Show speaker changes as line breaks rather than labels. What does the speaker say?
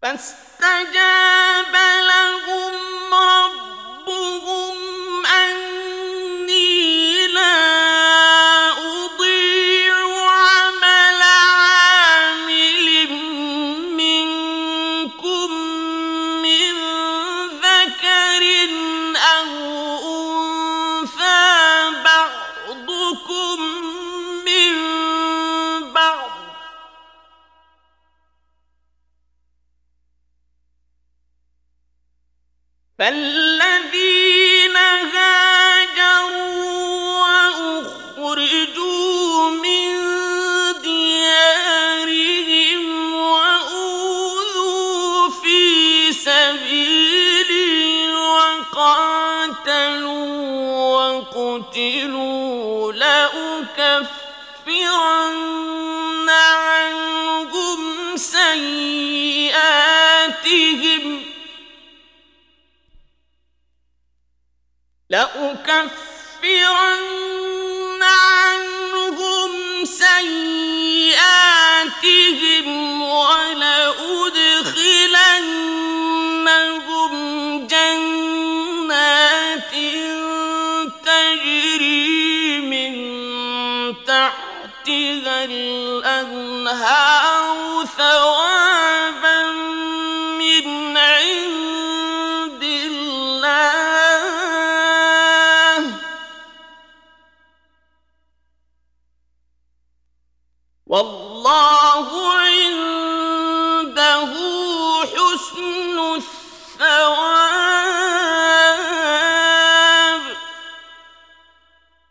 فاستجاب لهم ربهم أني لا أضيع عمل عامل منكم من ذكر أو أنثى بعضكم من بعض فالذين هاجروا وأخرجوا من ديارهم وأوذوا في سبيلي وقاتلوا وقتلوا لأكفرن عنهم سيئاتهم ولأدخلنهم جنات تجري من تحتها الأنهار ثوابا من عند الله والله